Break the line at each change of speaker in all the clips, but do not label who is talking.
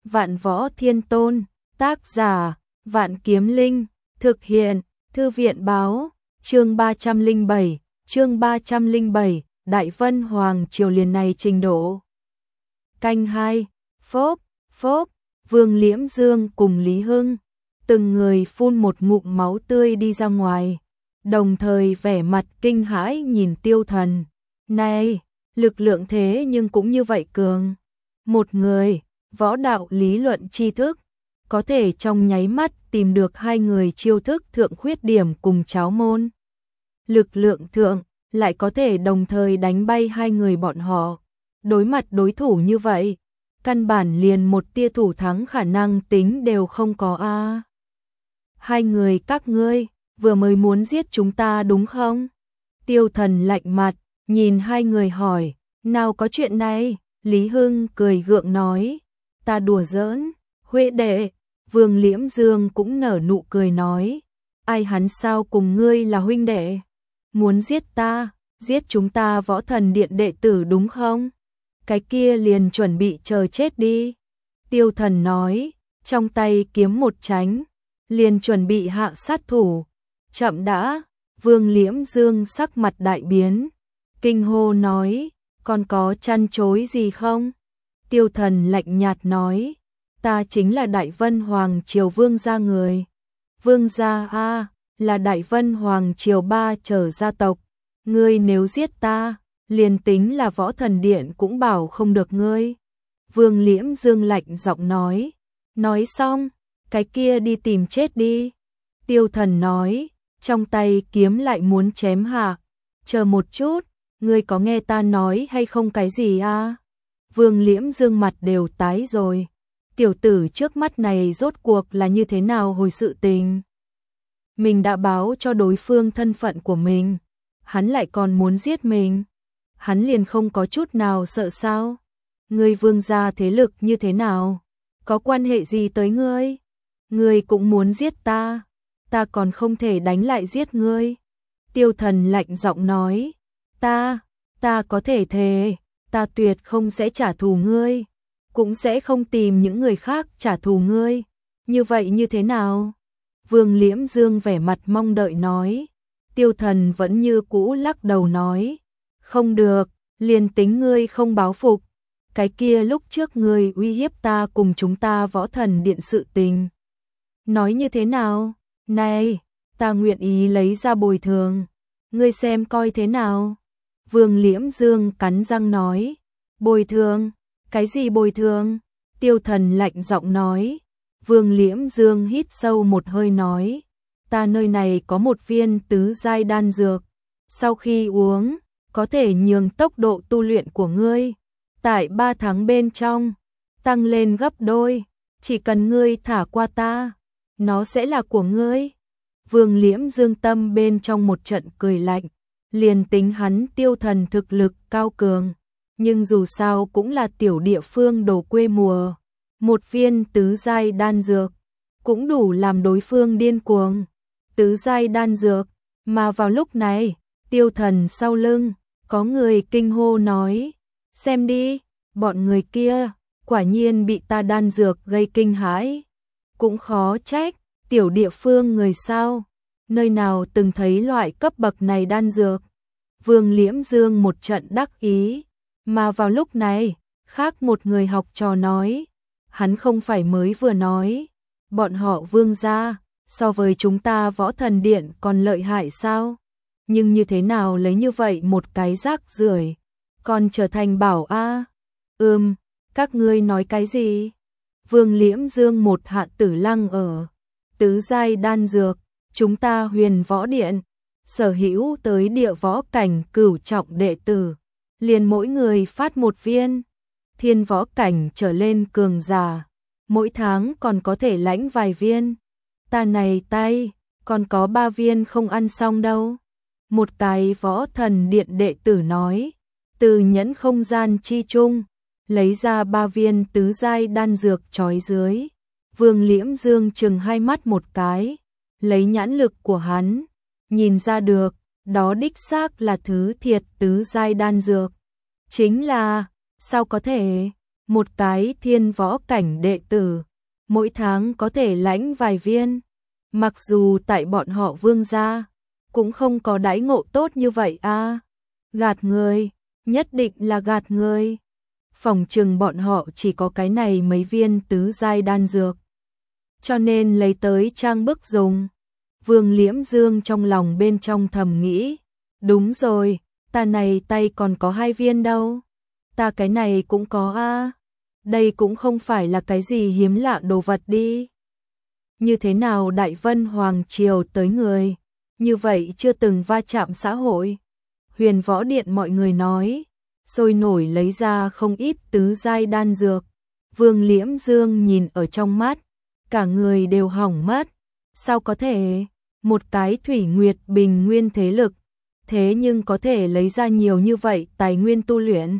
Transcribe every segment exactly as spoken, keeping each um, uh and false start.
Vạn Võ Thiên Tôn, tác giả, Vạn Kiếm Linh, thực hiện, Thư viện báo, chương ba trăm lẻ bảy, chương ba trăm lẻ bảy, Đại Vân Hoàng Triều liền này trình độ. Canh hai, phốp, phốp, Vương Liễm Dương cùng Lý Hưng, từng người phun một ngụm máu tươi đi ra ngoài, đồng thời vẻ mặt kinh hãi nhìn Tiêu Thần. Này, lực lượng thế nhưng cũng như vậy cường. Một người, võ đạo lý luận tri thức, có thể trong nháy mắt tìm được hai người chiêu thức thượng khuyết điểm cùng cháo môn. Lực lượng thượng, lại có thể đồng thời đánh bay hai người bọn họ. Đối mặt đối thủ như vậy, căn bản liền một tia thủ thắng khả năng tính đều không có a. À. Hai người các ngươi, vừa mới muốn giết chúng ta đúng không? Tiêu Thần lạnh mặt, nhìn hai người hỏi, nào có chuyện này? Lý Hưng cười gượng nói, ta đùa giỡn, Huệ đệ. Vương Liễm Dương cũng nở nụ cười nói, ai hắn sao cùng ngươi là huynh đệ? Muốn giết ta, giết chúng ta Võ Thần Điện đệ tử đúng không? Cái kia liền chuẩn bị chờ chết đi. Tiêu Thần nói, trong tay kiếm một tránh, liền chuẩn bị hạ sát thủ. Chậm đã. Vương Liễm Dương sắc mặt đại biến, kinh hô nói, còn có chăn chối gì không? Tiêu Thần lạnh nhạt nói, ta chính là Đại Vân Hoàng Triều Vương gia người. Vương gia a, là Đại Vân Hoàng Triều ba trở gia tộc. Ngươi nếu giết ta, liền tính là Võ Thần Điện cũng bảo không được ngươi. Vương Liễm Dương lạnh giọng nói. Nói xong, cái kia đi tìm chết đi. Tiêu Thần nói, trong tay kiếm lại muốn chém hạ. Chờ một chút, ngươi có nghe ta nói hay không cái gì a? Vương Liễm Dương mặt đều tái rồi. Tiểu tử trước mắt này rốt cuộc là như thế nào hồi sự tình? Mình đã báo cho đối phương thân phận của mình, hắn lại còn muốn giết mình. Hắn liền không có chút nào sợ sao? Ngươi Vương gia thế lực như thế nào? Có quan hệ gì tới ngươi? Ngươi cũng muốn giết ta, ta còn không thể đánh lại giết ngươi. Tiêu Thần lạnh giọng nói, ta, ta có thể thề, ta tuyệt không sẽ trả thù ngươi, cũng sẽ không tìm những người khác trả thù ngươi. Như vậy như thế nào? Vương Liễm Dương vẻ mặt mong đợi nói. Tiêu Thần vẫn như cũ lắc đầu nói, không được, liền tính ngươi không báo phục, cái kia lúc trước ngươi uy hiếp ta cùng chúng ta Võ Thần Điện sự tình. Nói như thế nào? Này, ta nguyện ý lấy ra bồi thường, ngươi xem coi thế nào? Vương Liễm Dương cắn răng nói, bồi thường? Cái gì bồi thường? Tiêu Thần lạnh giọng nói. Vương Liễm Dương hít sâu một hơi nói, ta nơi này có một viên tứ giai đan dược, sau khi uống, có thể nhường tốc độ tu luyện của ngươi tại ba tháng bên trong tăng lên gấp đôi, chỉ cần ngươi thả qua ta, nó sẽ là của ngươi. Vương Liễm Dương tâm bên trong một trận cười lạnh, liền tính hắn Tiêu Thần thực lực cao cường, nhưng dù sao cũng là tiểu địa phương đồ quê mùa, một viên tứ giai đan dược cũng đủ làm đối phương điên cuồng. Tứ giai đan dược, mà vào lúc này, Tiêu Thần sau lưng có người kinh hô nói, xem đi, bọn người kia quả nhiên bị ta đan dược gây kinh hãi. Cũng khó trách, tiểu địa phương người sao, nơi nào từng thấy loại cấp bậc này đan dược. Vương Liễm Dương một trận đắc ý, mà vào lúc này, khác một người học trò nói, hắn không phải mới vừa nói, bọn họ Vương gia so với chúng ta Võ Thần Điện còn lợi hại sao? Nhưng như thế nào lấy như vậy một cái rác rưởi còn trở thành bảo a? Ừm, các ngươi nói cái gì? Vương Liễm Dương một hạ tử lăng ở. Tứ giai đan dược, chúng ta Huyền Võ Điện sở hữu tới địa võ cảnh cửu trọng đệ tử, liền mỗi người phát một viên. Thiên võ cảnh trở lên cường giả, mỗi tháng còn có thể lãnh vài viên. Ta này tay, còn có ba viên không ăn xong đâu. Một cái Võ Thần Điện đệ tử nói, từ nhẫn không gian chi chung, lấy ra ba viên tứ giai đan dược trói dưới. Vương Liễm Dương chừng hai mắt một cái, lấy nhãn lực của hắn, nhìn ra được, đó đích xác là thứ thiệt tứ giai đan dược. Chính là, sao có thể? một cái thiên võ cảnh đệ tử, mỗi tháng có thể lãnh vài viên. Mặc dù tại bọn họ Vương gia, cũng không có đãi ngộ tốt như vậy a. Gạt người, nhất định là gạt người. Phòng trừng bọn họ chỉ có cái này mấy viên tứ giai đan dược, cho nên lấy tới trang bức dùng. Vương Liễm Dương trong lòng bên trong thầm nghĩ, đúng rồi, ta này tay còn có hai viên đâu. Ta cái này cũng có a. Đây cũng không phải là cái gì hiếm lạ đồ vật đi. Như thế nào Đại Vân Hoàng Triều tới người, như vậy chưa từng va chạm xã hội. Huyền Võ Điện mọi người nói, sôi nổi lấy ra không ít tứ giai đan dược. Vương Liễm Dương nhìn ở trong mắt, cả người đều hỏng mất. Sao có thể, một cái Thủy Nguyệt Bình Nguyên thế lực, thế nhưng có thể lấy ra nhiều như vậy tài nguyên tu luyện.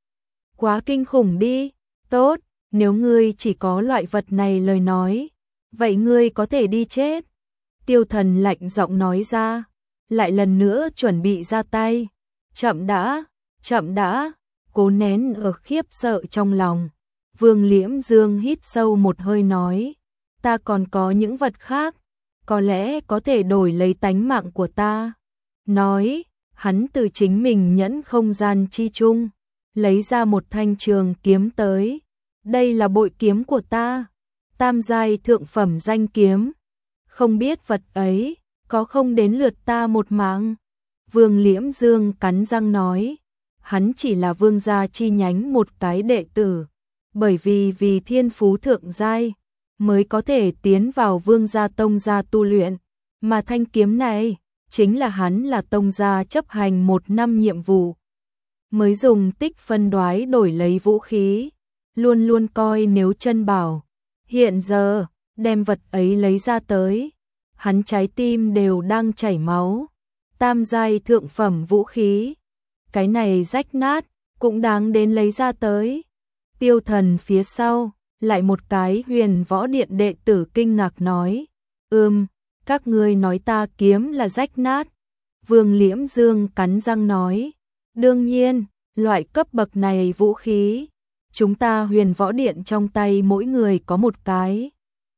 Quá kinh khủng đi, tốt, nếu ngươi chỉ có loại vật này lời nói, vậy ngươi có thể đi chết. Tiêu Thần lạnh giọng nói ra, lại lần nữa chuẩn bị ra tay. Chậm đã, chậm đã, cố nén ở khiếp sợ trong lòng. Vương Liễm Dương hít sâu một hơi nói, ta còn có những vật khác, có lẽ có thể đổi lấy tánh mạng của ta. Nói, hắn từ chính mình nhẫn không gian chi chung, lấy ra một thanh trường kiếm tới. Đây là bội kiếm của ta, tam giai thượng phẩm danh kiếm. Không biết vật ấy, có không đến lượt ta một mạng. Vương Liễm Dương cắn răng nói, hắn chỉ là vương gia chi nhánh một cái đệ tử, bởi vì vì thiên phú thượng giai, mới có thể tiến vào vương gia tông gia tu luyện, mà thanh kiếm này, chính là hắn là tông gia chấp hành một năm nhiệm vụ, mới dùng tích phân đoái đổi lấy vũ khí, luôn luôn coi nếu chân bảo. Hiện giờ, đem vật ấy lấy ra tới, hắn trái tim đều đang chảy máu. Tam giai thượng phẩm vũ khí, cái này rách nát, cũng đáng đến lấy ra tới. Tiêu Thần phía sau, lại một cái Huyền Võ Điện đệ tử kinh ngạc nói, ừm, các ngươi nói ta kiếm là rách nát. Vương Liễm Dương cắn răng nói, đương nhiên, loại cấp bậc này vũ khí, chúng ta Huyền Võ Điện trong tay mỗi người có một cái,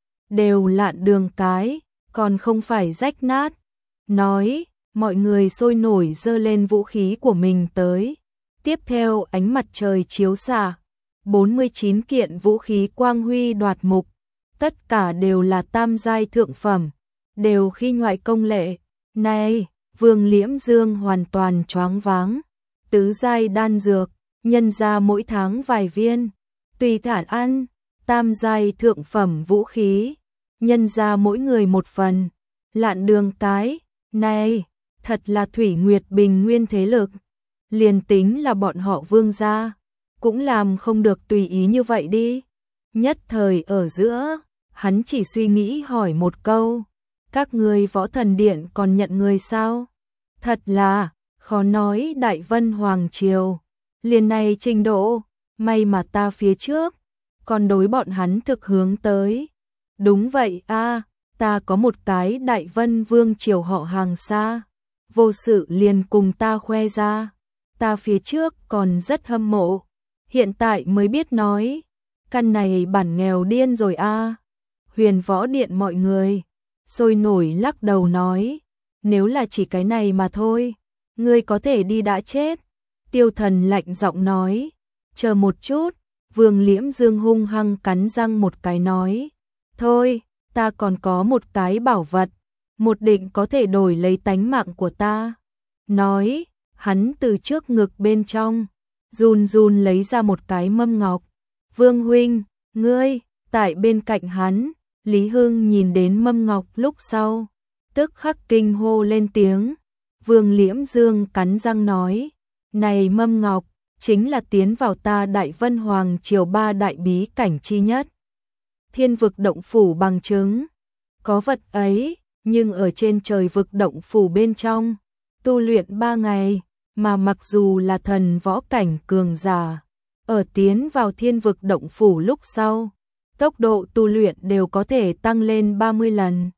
đều lạn đường cái, còn không phải rách nát. Nói, mọi người sôi nổi giơ lên vũ khí của mình tới. Tiếp theo ánh mặt trời chiếu xạ, bốn mươi chín kiện vũ khí quang huy đoạt mục, tất cả đều là tam giai thượng phẩm, đều khi ngoại công lệ. Này, Vương Liễm Dương hoàn toàn choáng váng. Tứ giai đan dược, nhân ra mỗi tháng vài viên, tùy thản ăn. Tam giai thượng phẩm vũ khí, nhân ra mỗi người một phần. Lạn đường cái, này, thật là Thủy Nguyệt Bình Nguyên thế lực. Liền tính là bọn họ Vương gia, cũng làm không được tùy ý như vậy đi. Nhất thời ở giữa, hắn chỉ suy nghĩ hỏi một câu, các ngươi Võ Thần Điện còn nhận người sao? Thật là, khó nói Đại Vân Hoàng Triều, liền này trình độ, may mà ta phía trước, còn đối bọn hắn thực hướng tới. Đúng vậy a, ta có một cái Đại Vân Vương Triều họ hàng xa, vô sự liền cùng ta khoe ra. Ta phía trước còn rất hâm mộ, hiện tại mới biết nói, căn này bản nghèo điên rồi a. Huyền Võ Điện mọi người sôi nổi lắc đầu nói, nếu là chỉ cái này mà thôi, ngươi có thể đi đã chết. Tiêu Thần lạnh giọng nói, chờ một chút. Vương Liễm Dương hung hăng cắn răng một cái nói, thôi, ta còn có một cái bảo vật, một định có thể đổi lấy tánh mạng của ta. Nói, hắn từ trước ngực bên trong, run run lấy ra một cái mâm ngọc. Vương huynh, ngươi, tại bên cạnh hắn, Lý Hưng nhìn đến mâm ngọc lúc sau, tức khắc kinh hô lên tiếng. Vương Liễm Dương cắn răng nói, này mâm ngọc, chính là tiến vào ta Đại Vân Hoàng Triều ba đại bí cảnh chi nhất. Thiên vực động phủ bằng chứng, có vật ấy, nhưng ở trên trời vực động phủ bên trong, tu luyện ba ngày, mà mặc dù là thần võ cảnh cường giả, ở tiến vào thiên vực động phủ lúc sau, tốc độ tu luyện đều có thể tăng lên ba mươi lần.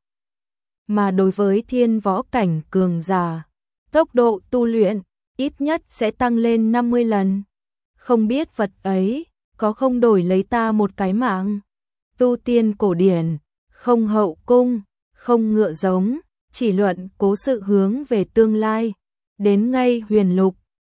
Mà đối với thiên võ cảnh cường giả, tốc độ tu luyện ít nhất sẽ tăng lên năm mươi lần. Không biết vật ấy có không đổi lấy ta một cái mạng? Tu tiên cổ điển, không hậu cung, không ngựa giống, chỉ luận cố sự hướng về tương lai. Đến ngay huyền lục,